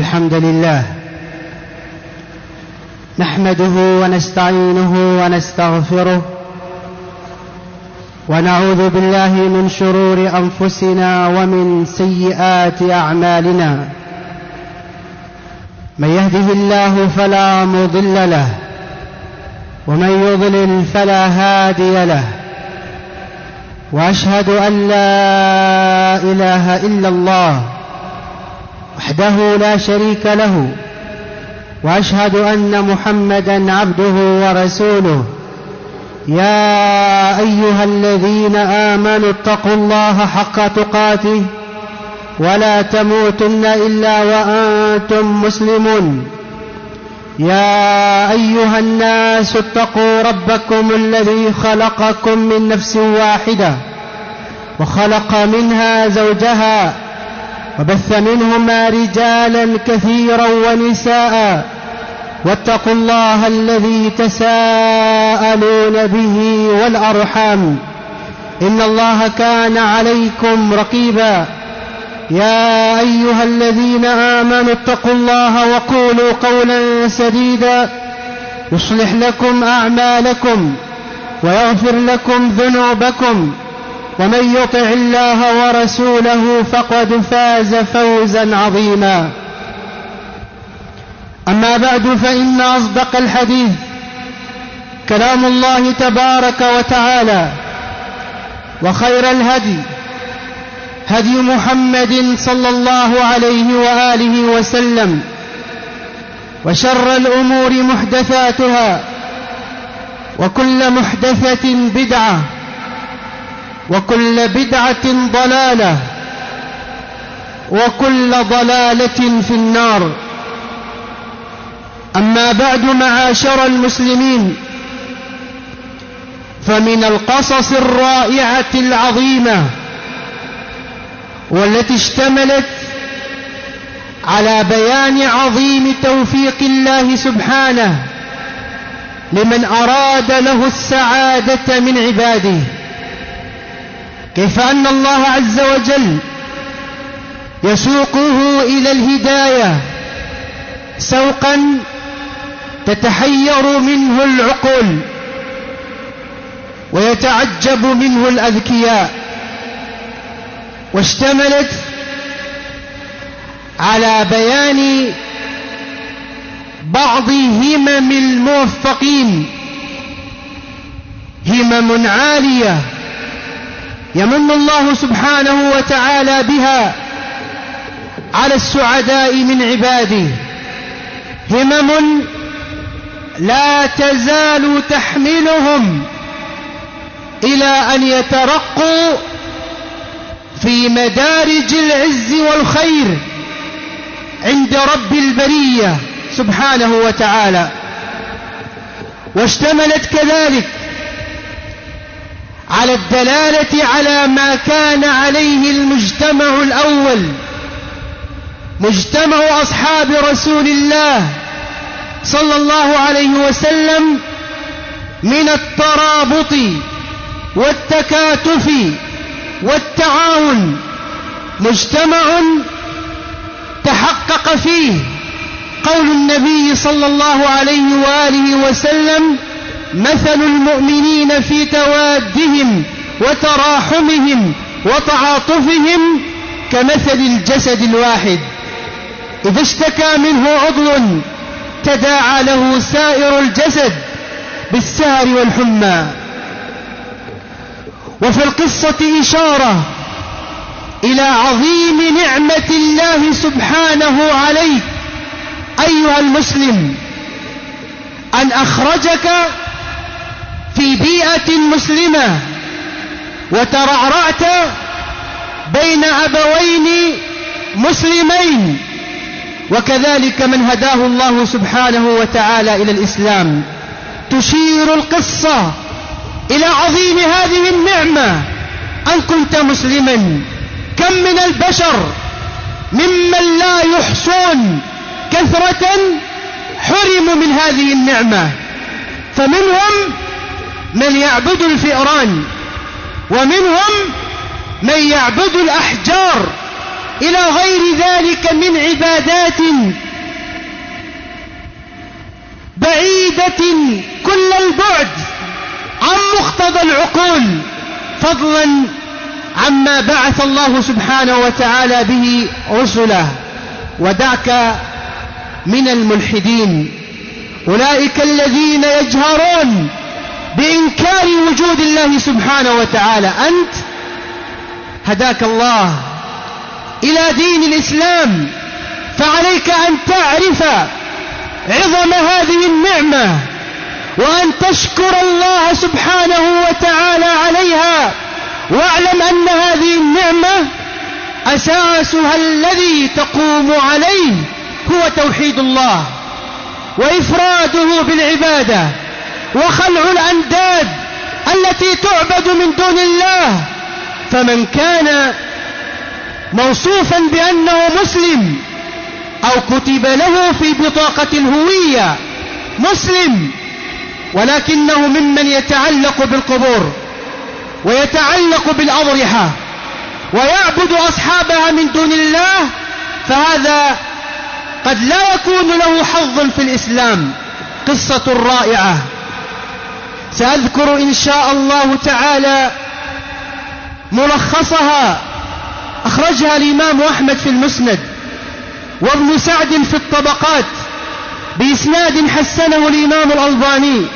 الحمد لله نحمده ونستعينه ونستغفره ونعوذ بالله من شرور أنفسنا ومن سيئات أعمالنا. من يهده الله فلا مضل له ومن يضلل فلا هادي له، وأشهد أن لا إله إلا الله وحده لا شريك له، وأشهد أن محمدًا عبده ورسوله. يا أيها الذين آمنوا اتقوا الله حق تقاته ولا تموتن إلا وأنتم مسلمون. يا أيها الناس اتقوا ربكم الذي خلقكم من نفس واحدة وخلق منها زوجها وبث منهما رجالا كثيرا ونساء، واتقوا الله الذي تساءلون به والأرحام إن الله كان عليكم رقيبا. يا أيها الذين آمنوا اتقوا الله وقولوا قولا سديدا يصلح لكم أعمالكم ويغفر لكم ذنوبكم، ومن يطع الله ورسوله فقد فاز فوزا عظيما. أما بعد، فإن أصدق الحديث كلام الله تبارك وتعالى، وخير الهدي هدي محمد صلى الله عليه وآله وسلم، وشر الأمور محدثاتها، وكل محدثة بدعة، وكل بدعة ضلالة، وكل ضلالة في النار. أما بعد، معاشر المسلمين، فمن القصص الرائعة العظيمة والتي اشتملت على بيان عظيم توفيق الله سبحانه لمن أراد له السعادة من عباده، كيف أن الله عز وجل يسوقه إلى الهداية سوقا تتحير منه العقول ويتعجب منه الأذكياء، واشتملت على بيان بعض همم الموفقين، همم عالية يمن الله سبحانه وتعالى بها على السعداء من عباده، همم لا تزال تحملهم إلى أن يترقوا في مدارج العز والخير عند رب البرية سبحانه وتعالى. واشتملت كذلك على الدلالة على ما كان عليه المجتمع الأول، مجتمع أصحاب رسول الله صلى الله عليه وسلم، من الترابط والتكاتف والتعاون، مجتمع تحقق فيه قول النبي صلى الله عليه وآله وسلم: مثل المؤمنين في توادهم وتراحمهم وتعاطفهم كمثل الجسد الواحد، إذا اشتكى منه عضو تداعى له سائر الجسد بالسهر والحمى. وفي القصة إشارة إلى عظيم نعمة الله سبحانه عليك أيها المسلم، أن أخرجك في بيئة مسلمة وترعرعت بين أبوين مسلمين، وكذلك من هداه الله سبحانه وتعالى إلى الإسلام. تشير القصة إلى عظيم هذه النعمة أن كنت مسلما. كم من البشر ممن لا يحصون كثرة حرموا من هذه النعمة، فمنهم من يعبد الفئران، ومنهم من يعبد الأحجار، إلى غير ذلك من عبادات بعيدة كل البعد عن مقتضى العقول، فضلا عما بعث الله سبحانه وتعالى به رسله. ودعك من الملحدين، أولئك الذين يجهرون بإنكار وجود الله سبحانه وتعالى. أنت هداك الله إلى دين الإسلام، فعليك أن تعرف عظم هذه النعمة، وأن تشكر الله سبحانه وتعالى عليها. واعلم أن هذه النعمة أساسها الذي تقوم عليه هو توحيد الله وإفراده بالعبادة، وخلع الأنداد التي تعبد من دون الله. فمن كان موصوفا بأنه مسلم أو كتب له في بطاقة الهوية مسلم، ولكنه ممن يتعلق بالقبور ويتعلق بالأضرحة ويعبد أصحابها من دون الله، فهذا قد لا يكون له حظ في الإسلام. قصة رائعة سأذكر إن شاء الله تعالى ملخصها، أخرجها الإمام أحمد في المسند وابن سعد في الطبقات بإسناد حسنه الإمام الألباني.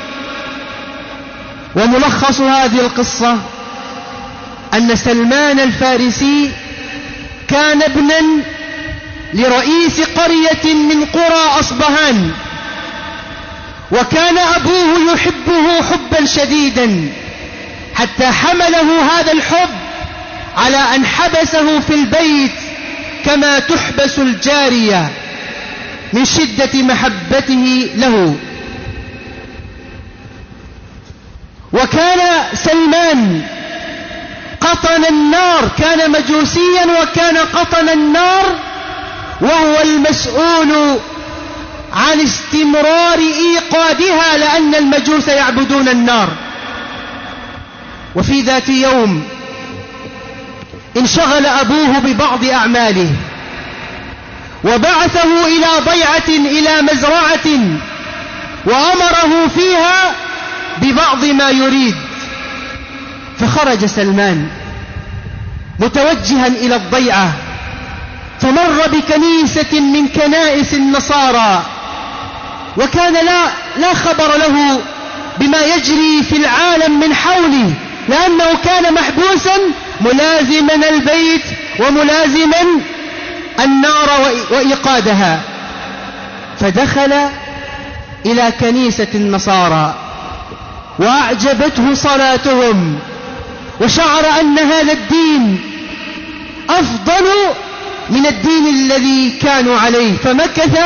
وملخص هذه القصة أن سلمان الفارسي كان ابنا لرئيس قرية من قرى أصبهان، وكان أبوه يحبه حبا شديدا، حتى حمله هذا الحب على أن حبسه في البيت كما تحبس الجارية من شدة محبته له. وكان سلمان قطن النار، كان مجوسيا وكان قطن النار، وهو المسؤول عن استمرار إيقادها، لأن المجوس يعبدون النار. وفي ذات يوم انشغل أبوه ببعض أعماله، وبعثه إلى ضيعة إلى مزرعة، وأمره فيها ببعض ما يريد. فخرج سلمان متوجها إلى الضيعة، فمر بكنيسة من كنائس النصارى، وكان لا خبر له بما يجري في العالم من حوله، لأنه كان محبوسا ملازما البيت وملازما النار وإيقادها. فدخل إلى كنيسة النصارى وأعجبته صلاتهم، وشعر أن هذا الدين أفضل من الدين الذي كانوا عليه، فمكث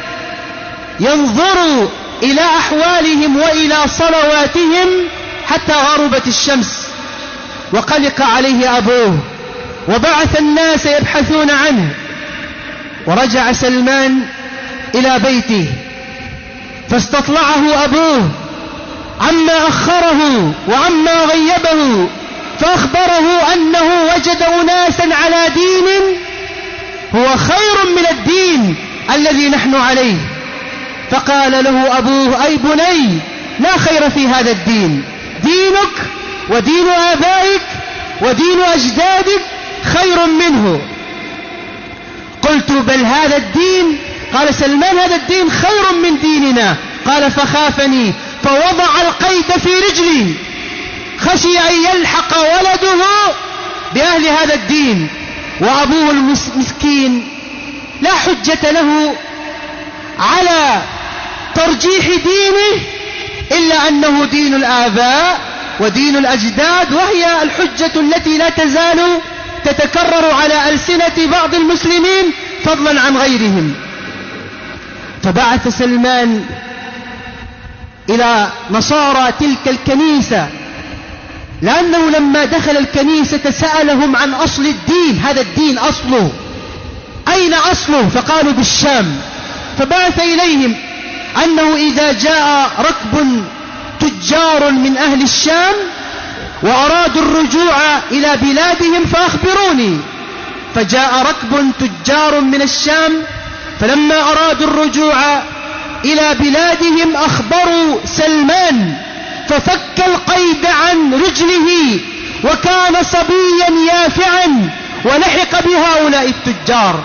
ينظر إلى أحوالهم وإلى صلواتهم حتى غربت الشمس. وقلق عليه أبوه وبعث الناس يبحثون عنه. ورجع سلمان إلى بيته، فاستطلعه أبوه عما أخره وعما غيبه، فأخبره أنه وجد أناسا على دين هو خير من الدين الذي نحن عليه. فقال له أبوه: أي بني، لا خير في هذا الدين، دينك ودين آبائك ودين أجدادك خير منه. قلت: بل هذا الدين، قال سلمان، هذا الدين خير من ديننا. قال: فخافني فوضع القيد في رجلي، خشي أن يلحق ولده بأهل هذا الدين. وأبوه المسكين لا حجة له على ترجيح دينه إلا أنه دين الآباء ودين الأجداد، وهي الحجة التي لا تزال تتكرر على ألسنة بعض المسلمين فضلا عن غيرهم. فبعث سلمان إلى نصارى تلك الكنيسة، لأنه لما دخل الكنيسة سألهم عن أصل الدين، هذا الدين أصله أين أصله؟ فقالوا: بالشام. فبعث إليهم أنه إذا جاء ركب تجار من أهل الشام وأرادوا الرجوع إلى بلادهم فأخبروني. فجاء ركب تجار من الشام، فلما أرادوا الرجوع إلى بلادهم أخبروا سلمان، ففك القيد عن رجله وكان صبيا يافعا، ولحق بهؤلاء التجار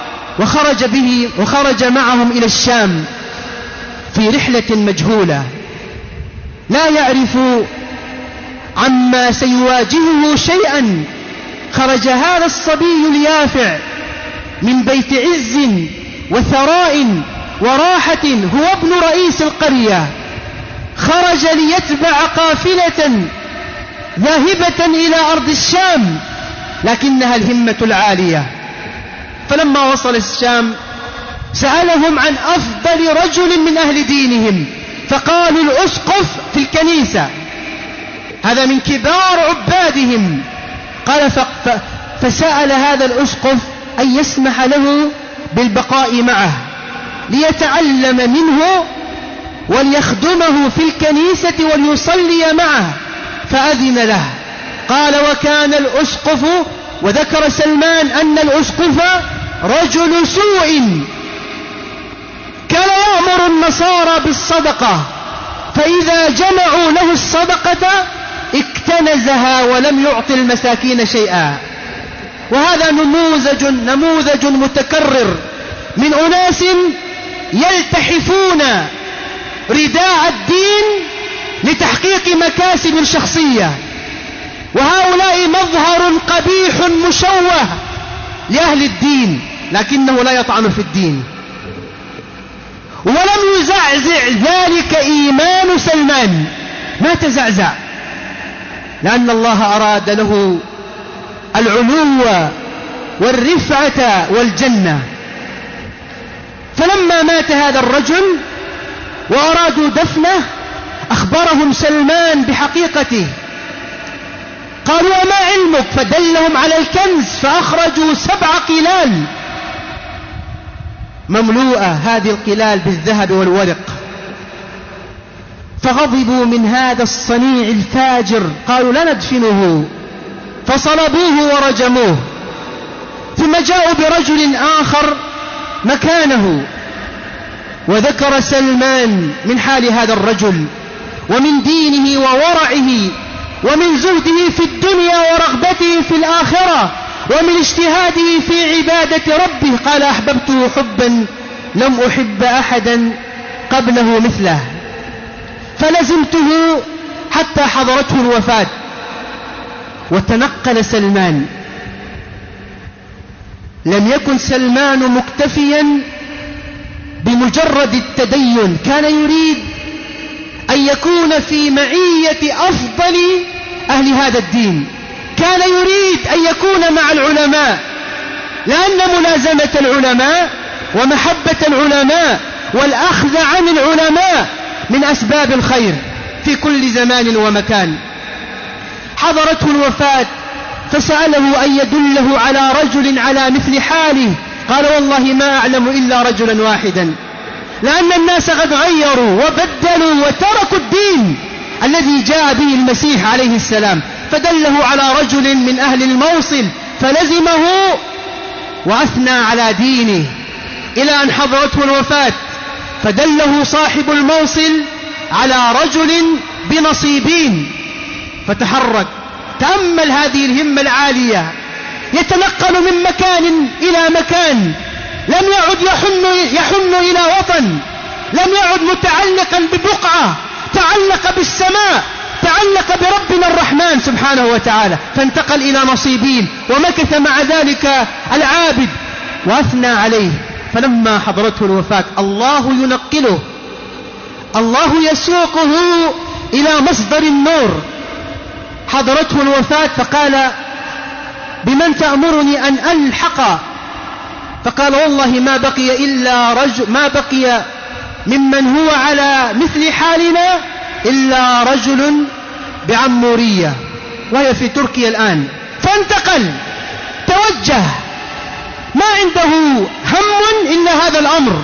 وخرج معهم إلى الشام في رحلة مجهولة، لا يعرف عما سيواجهه شيئا. خرج هذا الصبي اليافع من بيت عز وثراء وراحة، هو ابن رئيس القرية، خرج ليتبع قافلة ذاهبة إلى أرض الشام، لكنها الهمة العالية. فلما وصل الشام سألهم عن أفضل رجل من أهل دينهم، فقالوا الأسقف في الكنيسة، هذا من كبار عبادهم. قال فسأل هذا الأسقف أن يسمح له بالبقاء معه ليتعلم منه وليخدمه في الكنيسة وليصلي معه، فأذن له. قال وكان الأسقف، وذكر سلمان أن الأسقف رجل سوء، كان يأمر النصارى بالصدقة، فإذا جمعوا له الصدقة اكتنزها ولم يعطي المساكين شيئا. وهذا نموذج متكرر من أناس يلتحفون رداء الدين لتحقيق مكاسب شخصية، وهؤلاء مظهر قبيح مشوه لأهل الدين، لكنه لا يطعن في الدين. ولم يزعزع ذلك إيمان سلمان، ما تزعزع، لأن الله أراد له العلو والرفعة والجنة. فلما مات هذا الرجل وأرادوا دفنه أخبرهم سلمان بحقيقته، قالوا وما علمك؟ فدلهم على الكنز، فأخرجوا 7 قلال مملوءة، هذه القلال بالذهب والورق. فغضبوا من هذا الصنيع الفاجر، قالوا لا ندفنه، فصلبوه ورجموه. ثم جاءوا برجل آخر مكانه، وذكر سلمان من حال هذا الرجل ومن دينه وورعه ومن زهده في الدنيا ورغبته في الآخرة ومن اجتهاده في عبادة ربه. قال أحببته حبا لم أحب أحدا قبله مثله، فلزمته حتى حضرته الوفاة. وتنقل سلمان. لم يكن سلمان مكتفيا بمجرد التدين، كان يريد أن يكون في معية أفضل أهل هذا الدين، كان يريد أن يكون مع العلماء، لأن ملازمة العلماء ومحبة العلماء والأخذ عن العلماء من أسباب الخير في كل زمان ومكان. حضرته الوفاة فسأله أن يدله على رجل على مثل حاله، قال والله ما أعلم إلا رجلا واحدا، لأن الناس قد غيروا وبدلوا وتركوا الدين الذي جاء به المسيح عليه السلام. فدله على رجل من أهل الموصل فلزمه وأثنى على دينه إلى أن حضرته الوفاة، فدله صاحب الموصل على رجل بنصيبين فتحرك. تأمل هذه الهمة العالية، يتنقل من مكان إلى مكان، لم يعد يحن إلى وطن، لم يعد متعلقا ببقعة، تعلق بالسماء، تعلق بربنا الرحمن سبحانه وتعالى، فانتقل إلى نصيبين، ومكث مع ذلك العابد وأثنى عليه. فلما حضرته الوفاة الله ينقله، الله يسوقه إلى مصدر النور. حضرته الوفاة فقال بمن تأمرني أن ألحق؟ فقال والله ما بقي ممن هو على مثل حالنا إلا رجل بعمورية، وهي في تركيا الآن. فانتقل، توجه، ما عنده هم إلا هذا الأمر،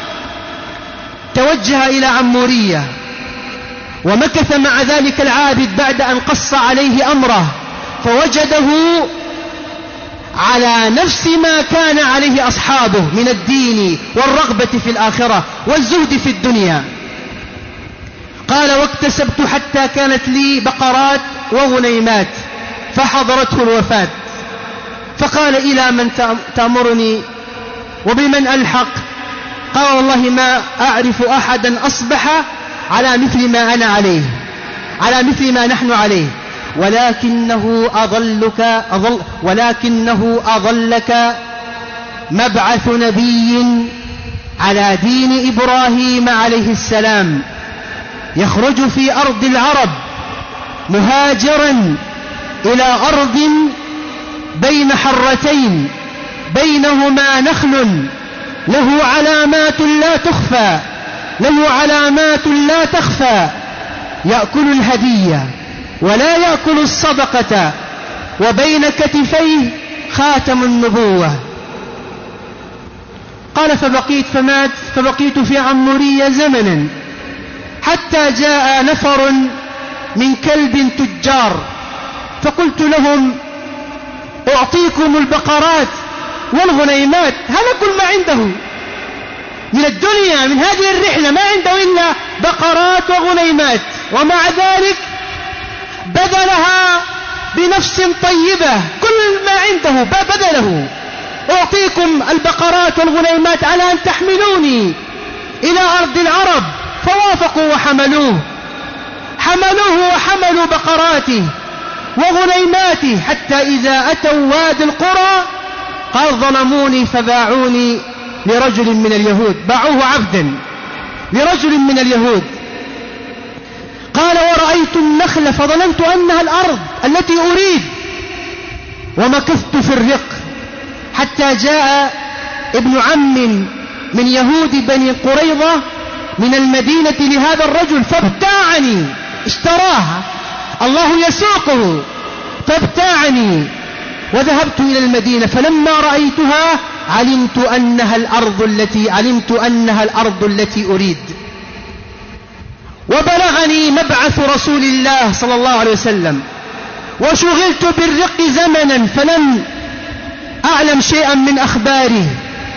توجه إلى عمورية ومكث مع ذلك العابد بعد أن قص عليه أمره، فوجده على نفس ما كان عليه أصحابه من الدين والرغبة في الآخرة والزهد في الدنيا. قال واكتسبت حتى كانت لي بقرات وغنيمات فحضرته الوفاة، فقال إلى من تأمرني وبمن ألحق؟ قال والله ما أعرف أحدا أصبح على مثل ما أنا عليه، على مثل ما نحن عليه، ولكنه أظلك مبعث نبي على دين إبراهيم عليه السلام، يخرج في أرض العرب مهاجرا إلى أرض بين حرتين بينهما نخل له علامات لا تخفى، يأكل الهدية ولا يأكل الصدقة، وبين كتفيه خاتم النبوة. قال فبقيت في عمورية زمنا حتى جاء نفر من كلب تجار، فقلت لهم أعطيكم البقرات والغنيمات، هذا كل ما عنده من الدنيا من هذه الرحلة، ما عنده إلا بقرات وغنيمات، ومع ذلك بذلها بنفس طيبة، كل ما عنده بذله. أعطيكم البقرات والغنيمات على أن تحملوني إلى أرض العرب، فوافقوا وحملوه وحملوا بقراته وغنيماته، حتى إذا أتوا وادي القرى قال ظلموني فباعوني لرجل من اليهود، باعوه عبدا لرجل من اليهود. قال ورأيت النخل فظننت أنها الأرض التي أريد، ومكثت في الرق حتى جاء ابن عم من يهود بني قريظة من المدينة لهذا الرجل فابتاعني، اشتراها، الله يسوقه، فابتاعني وذهبت إلى المدينة، فلما رأيتها علمت أنها الأرض التي أريد. وبلغني مبعث رسول الله صلى الله عليه وسلم، وشغلت بالرق زمنا فلم أعلم شيئا من أخباره،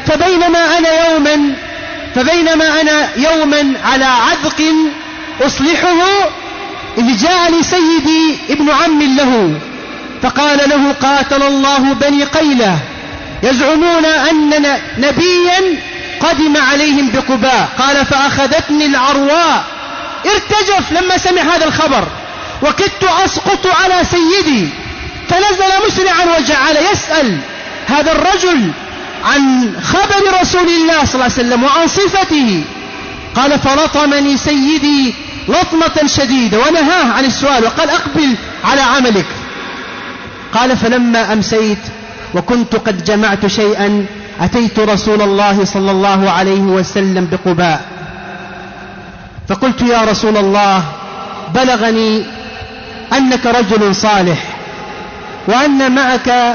فبينما أنا يوما على عذق أصلحه إذ جاءني سيدي ابن عم له، فقال له قاتل الله بني قيلة يزعمون أن نبيا قدم عليهم بقباء. قال فأخذتني العرواء، ارتجف لما سمع هذا الخبر، وكدت أسقط على سيدي، فنزل مسرعا وجعل يسأل هذا الرجل عن خبر رسول الله صلى الله عليه وسلم وعن صفته. قال فلطمني سيدي لطمة شديدة ونهاه عن السؤال وقال أقبل على عملك. قال فلما أمسيت وكنت قد جمعت شيئا أتيت رسول الله صلى الله عليه وسلم بقباء، فقلت يا رسول الله بلغني أنك رجل صالح وأن معك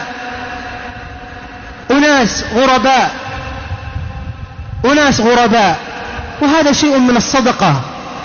أناس غرباء وهذا شيء من الصدقة.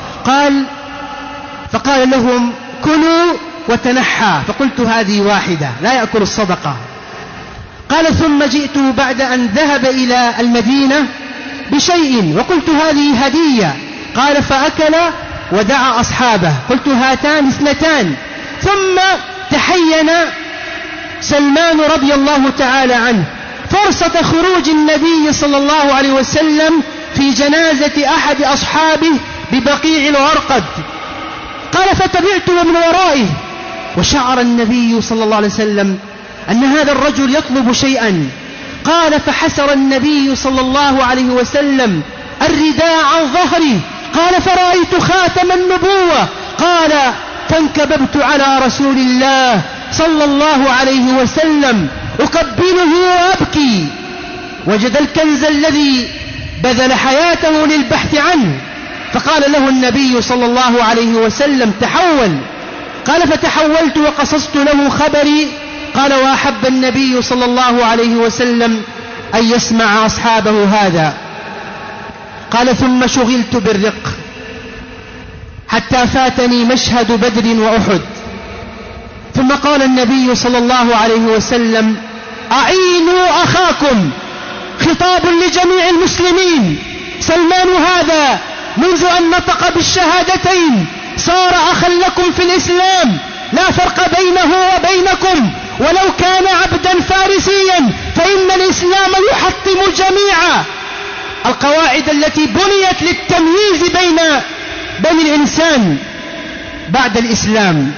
فقال لهم كلوا وتنحى، فقلت هذه واحدة لا يأكل الصدقة. قال ثم جئته بعد أن ذهب إلى المدينة بشيء وقلت هذه هدية. قال فأكل ودعا أصحابه، قلت هاتان اثنتان. ثم تحين سلمان رضي الله تعالى عنه فرصة خروج النبي صلى الله عليه وسلم في جنازة أحد أصحابه ببقيع الغرقد. قال فتبعته من ورائه، وشعر النبي صلى الله عليه وسلم أن هذا الرجل يطلب شيئا. قال فحسر النبي صلى الله عليه وسلم الرداء عن ظهري. قال فرأيت خاتم النبوة. قال فانكببت على رسول الله صلى الله عليه وسلم أقبله وأبكي. وجد الكنز الذي بذل حياته للبحث عنه، فقال له النبي صلى الله عليه وسلم تحول. قال فتحولت وقصصت له خبري. قال وأحب النبي صلى الله عليه وسلم أن يسمع أصحابه هذا. قال ثم شغلت بالرق حتى فاتني مشهد بدر وأحد. ثم قال النبي صلى الله عليه وسلم أعينوا أخاكم، خطاب لجميع المسلمين. سلمان هذا منذ أن نطق بالشهادتين صار أخا لكم في الإسلام، لا فرق بينه وبينكم، ولو كان عبدا فارسيا فإن الإسلام يحطم جميع القواعد التي بنيت للتمييز بين الإنسان بعد الإسلام.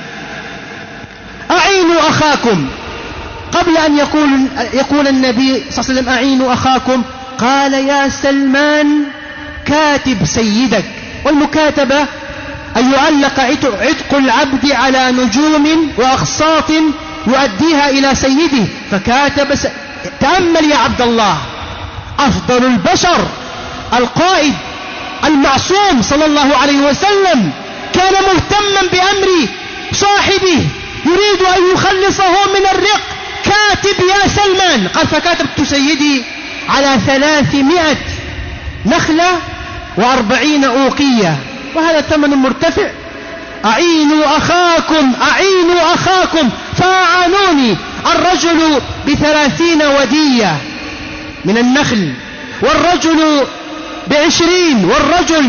أعينوا أخاكم، قبل أن يقول النبي صلى الله عليه وسلم أعينوا أخاكم قال يا سلمان كاتب سيدك. والمكاتبة أن يعلق عتق العبد على نجوم وأقساط يؤديها إلى سيده، فكاتب تأمل يا عبد الله، أفضل البشر القائد المعصوم صلى الله عليه وسلم كان مهتما بأمر صاحبه، يريد أن يخلصه من الرق، كاتب يا سلمان. قال فكاتبت سيدي على 300 نخلة و40 أوقية، وهذا ثمن مرتفع. أعينوا أخاكم، أعينوا أخاكم، فأعانوني. الرجل ب30 ودية من النخل، والرجل ب20، والرجل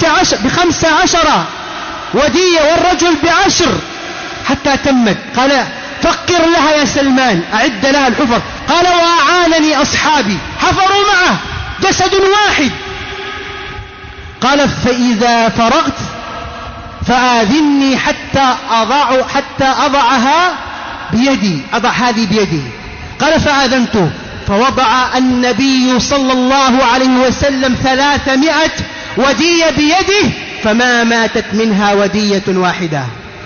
ب15 ودية، والرجل ب10، حتى تمت. قال فقر لها يا سلمان، أعد لها الحفر. قال وأعانني أصحابي، حفروا معه جسد واحد. قال فإذا فرغت فآذني حتى أضعها بيدي، أضع هذه بيدي. قال فآذنته، فوضع النبي صلى الله عليه وسلم 300 ودية بيده، فما ماتت منها ودية واحدة.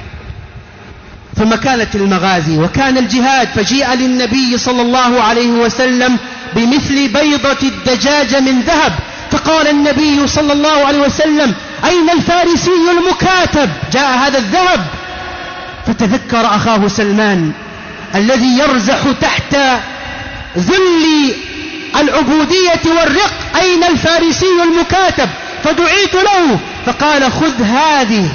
ثم كانت المغازي وكان الجهاد، فجيء للنبي صلى الله عليه وسلم بمثل بيضة الدجاجة من ذهب، فقال النبي صلى الله عليه وسلم أين الفارسي المكاتب؟ جاء هذا الذهب. فتذكر أخاه سلمان الذي يرزح تحت ذل العبودية والرق، أين الفارسي المكاتب؟ فدعيت له، فقال خذ هذه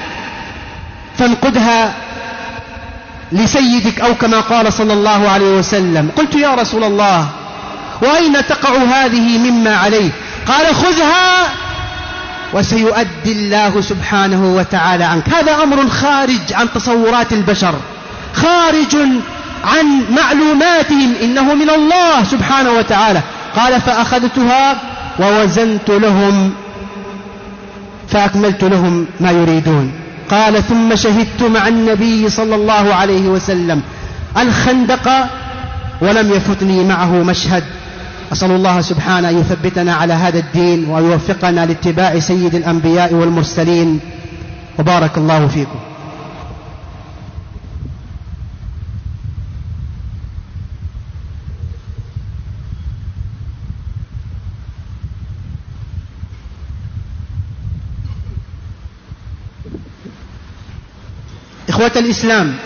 فانقدها لسيدك، أو كما قال صلى الله عليه وسلم. قلت يا رسول الله وأين تقع هذه مما عليه؟ قال خذها وسيؤدي الله سبحانه وتعالى عنك. هذا أمر خارج عن تصورات البشر، خارج عن معلوماتهم، إنه من الله سبحانه وتعالى. قال فأخذتها ووزنت لهم فأكملت لهم ما يريدون. قال ثم شهدت مع النبي صلى الله عليه وسلم الخندق ولم يفوتني معه مشهد. أسأل الله سبحانه أن يثبتنا على هذا الدين وأن يوفقنا لاتباع سيد الأنبياء والمرسلين، وبارك الله فيكم. إخوة الإسلام،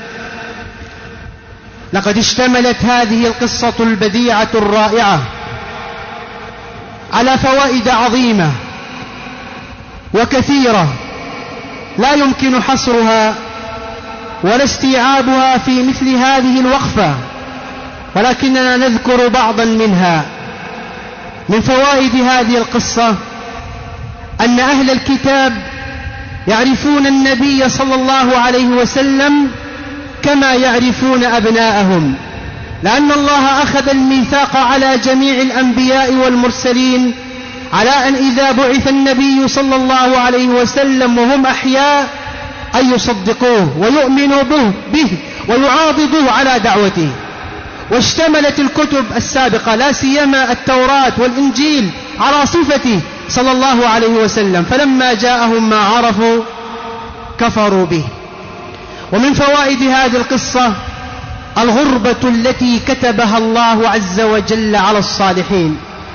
لقد اشتملت هذه القصة البديعة الرائعة على فوائد عظيمة وكثيرة لا يمكن حصرها ولا استيعابها في مثل هذه الوقفة، ولكننا نذكر بعضا منها. من فوائد هذه القصة أن أهل الكتاب يعرفون النبي صلى الله عليه وسلم كما يعرفون أبناءهم، لأن الله أخذ الميثاق على جميع الأنبياء والمرسلين على أن إذا بعث النبي صلى الله عليه وسلم وهم أحياء أن يصدقوه ويؤمنوا به ويعاضدوه على دعوته. واشتملت الكتب السابقة لا سيما التوراة والإنجيل على صفته صلى الله عليه وسلم، فلما جاءهم ما عرفوا كفروا به. ومن فوائد هذه القصة الغربة التي كتبها الله عز وجل على الصالحين،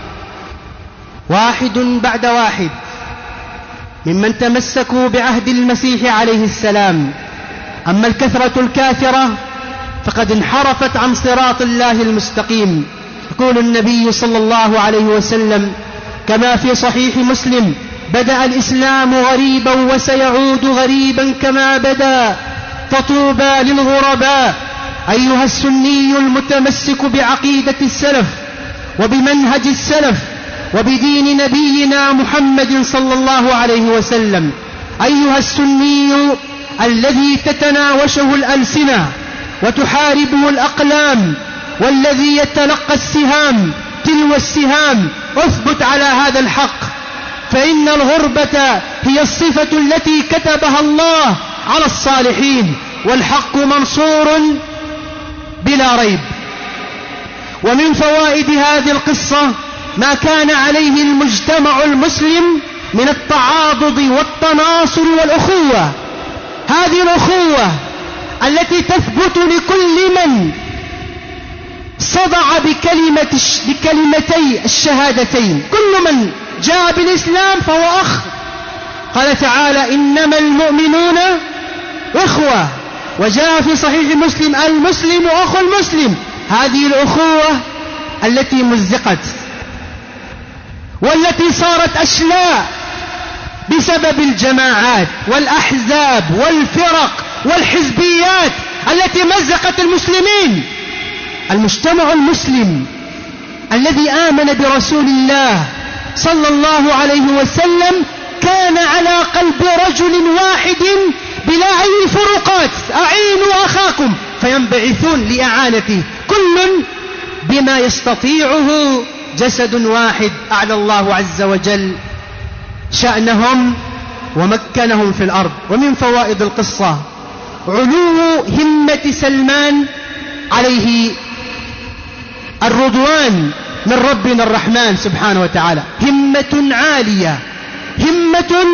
واحد بعد واحد ممن تمسكوا بعهد المسيح عليه السلام. أما الكثرة الكافرة فقد انحرفت عن صراط الله المستقيم. يقول النبي صلى الله عليه وسلم كما في صحيح مسلم: بدأ الإسلام غريبا وسيعود غريبا كما بدأ، فطوبى للغرباء. أيها السني المتمسك بعقيدة السلف وبمنهج السلف وبدين نبينا محمد صلى الله عليه وسلم، أيها السني الذي تتناوشه الألسنة وتحاربه الأقلام والذي يتلقى السهام تلو السهام، اثبت على هذا الحق، فإن الغربة هي الصفة التي كتبها الله على الصالحين، والحق منصور بلا ريب. ومن فوائد هذه القصة ما كان عليه المجتمع المسلم من التعاضد والتناصر والأخوة. هذه الأخوة التي تثبت لكل من صدع بكلمتي الشهادتين، كل من جاء بالإسلام فهو أخ. قال تعالى: إنما المؤمنون إخوة، وجاء في صحيح مسلم: المسلم أخو المسلم. هذه الأخوة التي مزقت والتي صارت أشلاء بسبب الجماعات والأحزاب والفرق والحزبيات التي مزقت المسلمين. المجتمع المسلم الذي آمن برسول الله صلى الله عليه وسلم كان على قلب رجل واحد بلا أي فروقات: أعينوا أخاكم، فينبعثون لإعانته، كل بما يستطيعه، جسد واحد. أعلى الله عز وجل شأنهم ومكنهم في الأرض. ومن فوائد القصة علو همة سلمان عليه الرضوان من ربنا الرحمن سبحانه وتعالى، همة عالية، همة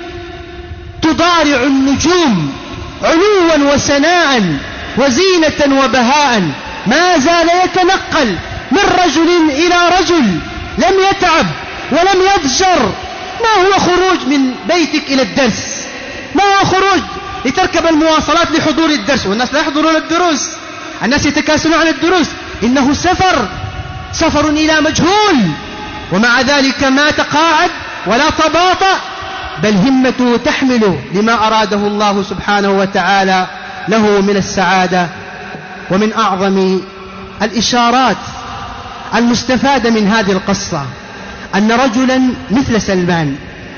تضارع النجوم علوا وسناء وزينة وبهاء. ما زال يتنقل من رجل إلى رجل، لم يتعب ولم يضجر. ما هو خروج من بيتك إلى الدرس، ما هو خروج لتركب المواصلات لحضور الدرس، والناس لا يحضرون الدروس، الناس يتكاسلون عن الدروس. إنه سفر إلى مجهول، ومع ذلك ما تقاعد ولا تباطأ، بل همته تحمل لما أراده الله سبحانه وتعالى له من السعادة. ومن أعظم الإشارات المستفادة من هذه القصة أن رجلا مثل سلمان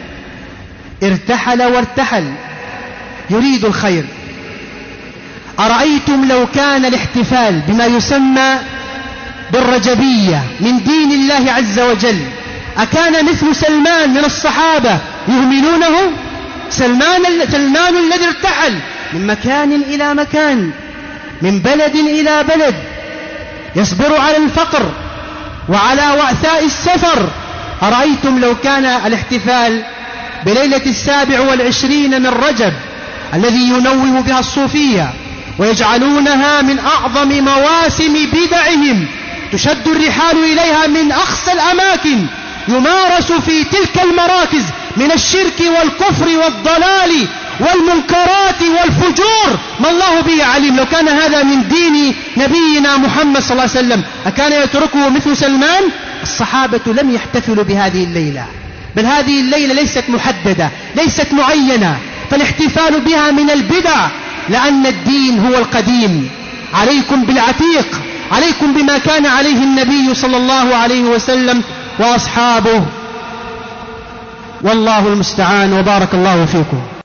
ارتحل وارتحل يريد الخير. أرأيتم لو كان الاحتفال بما يسمى بالرجبية من دين الله عز وجل، أكان مثل سلمان من الصحابة يهملونه؟ سلمان الذي ارتحل من مكان إلى مكان، من بلد إلى بلد، يصبر على الفقر وعلى وعثاء السفر. أرأيتم لو كان الاحتفال بليلة 27 من رجب الذي ينوه بها الصوفية ويجعلونها من أعظم مواسم بدعهم، تشد الرحال إليها من أقصى الأماكن، يمارس في تلك المراكز من الشرك والكفر والضلال والمنكرات والفجور ما الله به عليم. لو كان هذا من دين نبينا محمد صلى الله عليه وسلم أكان يتركه مثل سلمان؟ الصحابة لم يحتفلوا بهذه الليلة، بل هذه الليلة ليست محددة، ليست معينة، فالاحتفال بها من البدع، لأن الدين هو القديم. عليكم بالعتيق، عليكم بما كان عليه النبي صلى الله عليه وسلم وأصحابه، والله المستعان، وبارك الله فيكم.